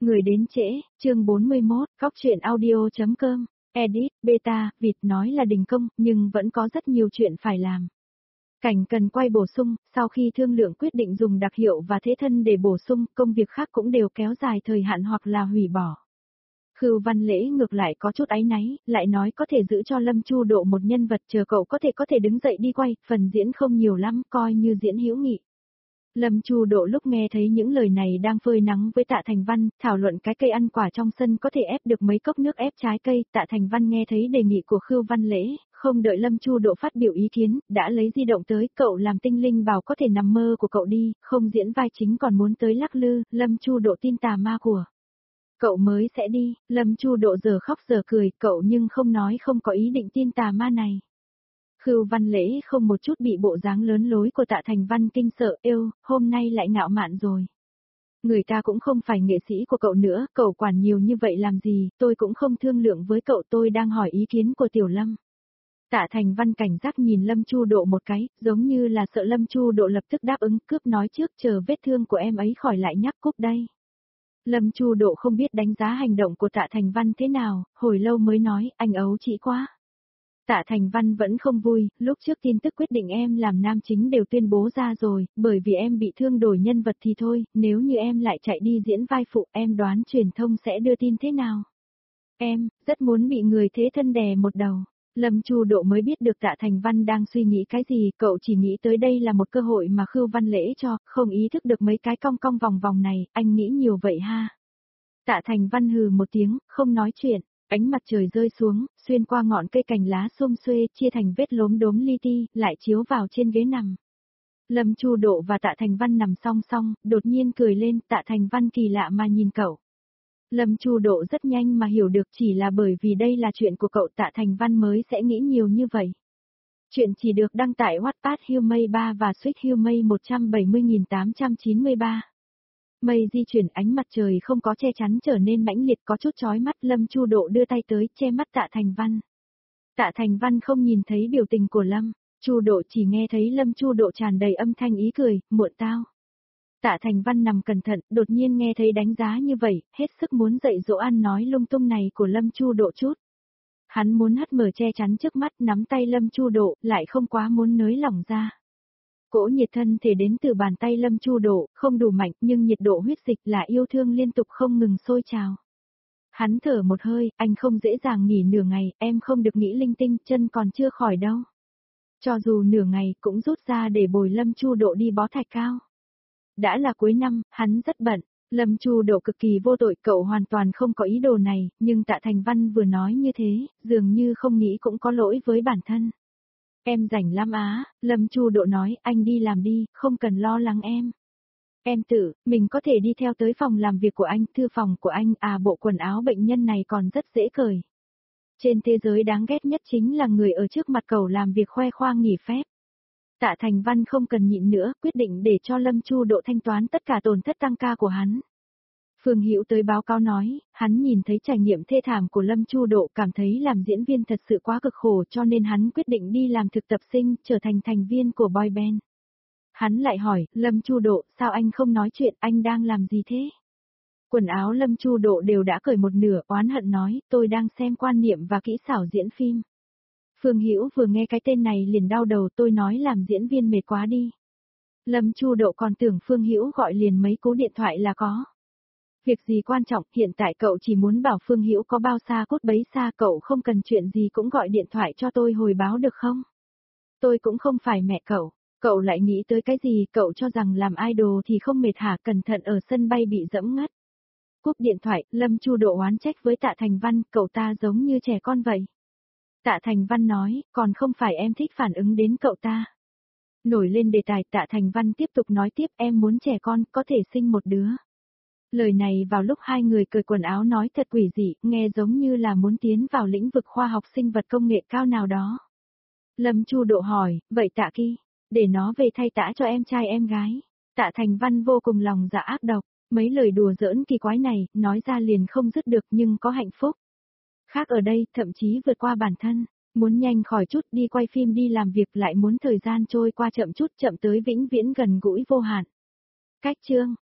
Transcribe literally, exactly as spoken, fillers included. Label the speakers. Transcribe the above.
Speaker 1: Người đến trễ, chương bốn mươi mốt, góc truyện audio.com, edit, beta, vịt nói là đình công, nhưng vẫn có rất nhiều chuyện phải làm. Cảnh cần quay bổ sung, sau khi thương lượng quyết định dùng đặc hiệu và thế thân để bổ sung, công việc khác cũng đều kéo dài thời hạn hoặc là hủy bỏ. Khưu Văn Lễ ngược lại có chút áy náy, lại nói có thể giữ cho Lâm Chu Độ một nhân vật chờ cậu có thể có thể đứng dậy đi quay, phần diễn không nhiều lắm, coi như diễn hữu nghị. Lâm Chu Độ lúc nghe thấy những lời này đang phơi nắng với Tạ Thành Văn, thảo luận cái cây ăn quả trong sân có thể ép được mấy cốc nước ép trái cây, Tạ Thành Văn nghe thấy đề nghị của Khưu Văn Lễ, không đợi Lâm Chu Độ phát biểu ý kiến, đã lấy di động tới, cậu làm tinh linh bảo có thể nằm mơ của cậu đi, không diễn vai chính còn muốn tới lắc lư, Lâm Chu Độ tin tà ma của. Cậu mới sẽ đi, Lâm Chu Độ giờ khóc giờ cười, cậu nhưng không nói không có ý định tin tà ma này. Khưu Văn Lễ không một chút bị bộ dáng lớn lối của Tạ Thành Văn kinh sợ, êu, hôm nay lại ngạo mạn rồi. Người ta cũng không phải nghệ sĩ của cậu nữa, cậu quản nhiều như vậy làm gì, tôi cũng không thương lượng với cậu, tôi đang hỏi ý kiến của Tiểu Lâm. Tạ Thành Văn cảnh giác nhìn Lâm Chu Độ một cái, giống như là sợ Lâm Chu Độ lập tức đáp ứng, cướp nói trước chờ vết thương của em ấy khỏi lại nhắc cúp đây. Lâm Chu Độ không biết đánh giá hành động của Tạ Thành Văn thế nào, hồi lâu mới nói, anh ấu trĩ quá. Tạ Thành Văn vẫn không vui, lúc trước tin tức quyết định em làm nam chính đều tuyên bố ra rồi, bởi vì em bị thương đổi nhân vật thì thôi, nếu như em lại chạy đi diễn vai phụ em đoán truyền thông sẽ đưa tin thế nào. Em, rất muốn bị người thế thân đè một đầu. Lâm Chu Độ mới biết được Tạ Thành Văn đang suy nghĩ cái gì, cậu chỉ nghĩ tới đây là một cơ hội mà Khưu Văn Lễ cho, không ý thức được mấy cái cong cong vòng vòng này, anh nghĩ nhiều vậy ha. Tạ Thành Văn hừ một tiếng, không nói chuyện. Ánh mặt trời rơi xuống, xuyên qua ngọn cây cành lá xum xuê, chia thành vết lốm đốm li ti, lại chiếu vào trên ghế nằm. Lâm Chu Độ và Tạ Thành Văn nằm song song, đột nhiên cười lên, Tạ Thành Văn kỳ lạ mà nhìn cậu. Lâm Chu Độ rất nhanh mà hiểu được chỉ là bởi vì đây là chuyện của cậu Tạ Thành Văn mới sẽ nghĩ nhiều như vậy. Chuyện chỉ được đăng tải Wattpad Humay ba và Suite Humay một trăm bảy mươi nghìn tám trăm chín mươi ba. Mây di chuyển, ánh mặt trời không có che chắn trở nên mãnh liệt có chút chói mắt, Lâm Chu Độ đưa tay tới che mắt Tạ Thành Văn. Tạ Thành Văn không nhìn thấy biểu tình của Lâm Chu Độ, chỉ nghe thấy Lâm Chu Độ tràn đầy âm thanh ý cười, muộn tao. Tạ Thành Văn nằm cẩn thận, đột nhiên nghe thấy đánh giá như vậy, hết sức muốn dạy dỗ ăn nói lung tung này của Lâm Chu Độ chút. Hắn muốn hất mở che chắn trước mắt, nắm tay Lâm Chu Độ, lại không quá muốn nới lỏng ra. Cỗ nhiệt thân thể đến từ bàn tay Lâm Chu Độ, không đủ mạnh nhưng nhiệt độ huyết dịch là yêu thương liên tục không ngừng sôi trào. Hắn thở một hơi, anh không dễ dàng nghỉ nửa ngày, em không được nghĩ linh tinh, chân còn chưa khỏi đâu. Cho dù nửa ngày cũng rút ra để bồi Lâm Chu Độ đi bó thạch cao. Đã là cuối năm, hắn rất bận, Lâm Chu Độ cực kỳ vô tội, cậu hoàn toàn không có ý đồ này, nhưng Tạ Thành Văn vừa nói như thế, dường như không nghĩ cũng có lỗi với bản thân. Em rảnh lắm á, Lâm Chu Độ nói, anh đi làm đi, không cần lo lắng em. Em tự, mình có thể đi theo tới phòng làm việc của anh, thư phòng của anh, à bộ quần áo bệnh nhân này còn rất dễ cởi. Trên thế giới đáng ghét nhất chính là người ở trước mặt cậu làm việc khoe khoang nghỉ phép. Tạ Thành Văn không cần nhịn nữa, quyết định để cho Lâm Chu Độ thanh toán tất cả tổn thất tăng ca của hắn. Phương Hữu tới báo cáo nói, hắn nhìn thấy trải nghiệm thê thảm của Lâm Chu Độ, cảm thấy làm diễn viên thật sự quá cực khổ cho nên hắn quyết định đi làm thực tập sinh, trở thành thành viên của boy band. Hắn lại hỏi, Lâm Chu Độ, sao anh không nói chuyện, anh đang làm gì thế? Quần áo Lâm Chu Độ đều đã cởi một nửa, oán hận nói, tôi đang xem quan niệm và kỹ xảo diễn phim. Phương Hữu vừa nghe cái tên này liền đau đầu, tôi nói làm diễn viên mệt quá đi. Lâm Chu Độ còn tưởng Phương Hữu gọi liền mấy cú điện thoại là có. Việc gì quan trọng, hiện tại cậu chỉ muốn bảo Phương Hữu có bao xa cốt bấy xa, cậu không cần chuyện gì cũng gọi điện thoại cho tôi hồi báo được không? Tôi cũng không phải mẹ cậu, cậu lại nghĩ tới cái gì, cậu cho rằng làm idol thì không mệt hả, cẩn thận ở sân bay bị dẫm ngất. Cúp điện thoại, Lâm Chu Độ oán trách với Tạ Thành Văn, cậu ta giống như trẻ con vậy. Tạ Thành Văn nói, còn không phải em thích phản ứng đến cậu ta. Nổi lên đề tài, Tạ Thành Văn tiếp tục nói tiếp, em muốn trẻ con, có thể sinh một đứa. Lời này vào lúc hai người cởi quần áo nói thật quỷ dị, nghe giống như là muốn tiến vào lĩnh vực khoa học sinh vật công nghệ cao nào đó. Lâm Chu Độ hỏi, vậy Tạ Kỳ, để nó về thay tã cho em trai em gái. Tạ Thành Văn vô cùng lòng dạ ác độc, mấy lời đùa giỡn kỳ quái này, nói ra liền không dứt được nhưng có hạnh phúc. Khác ở đây, thậm chí vượt qua bản thân, muốn nhanh khỏi chút đi quay phim đi làm việc lại muốn thời gian trôi qua chậm chút chậm tới vĩnh viễn gần gũi vô hạn. Cách chương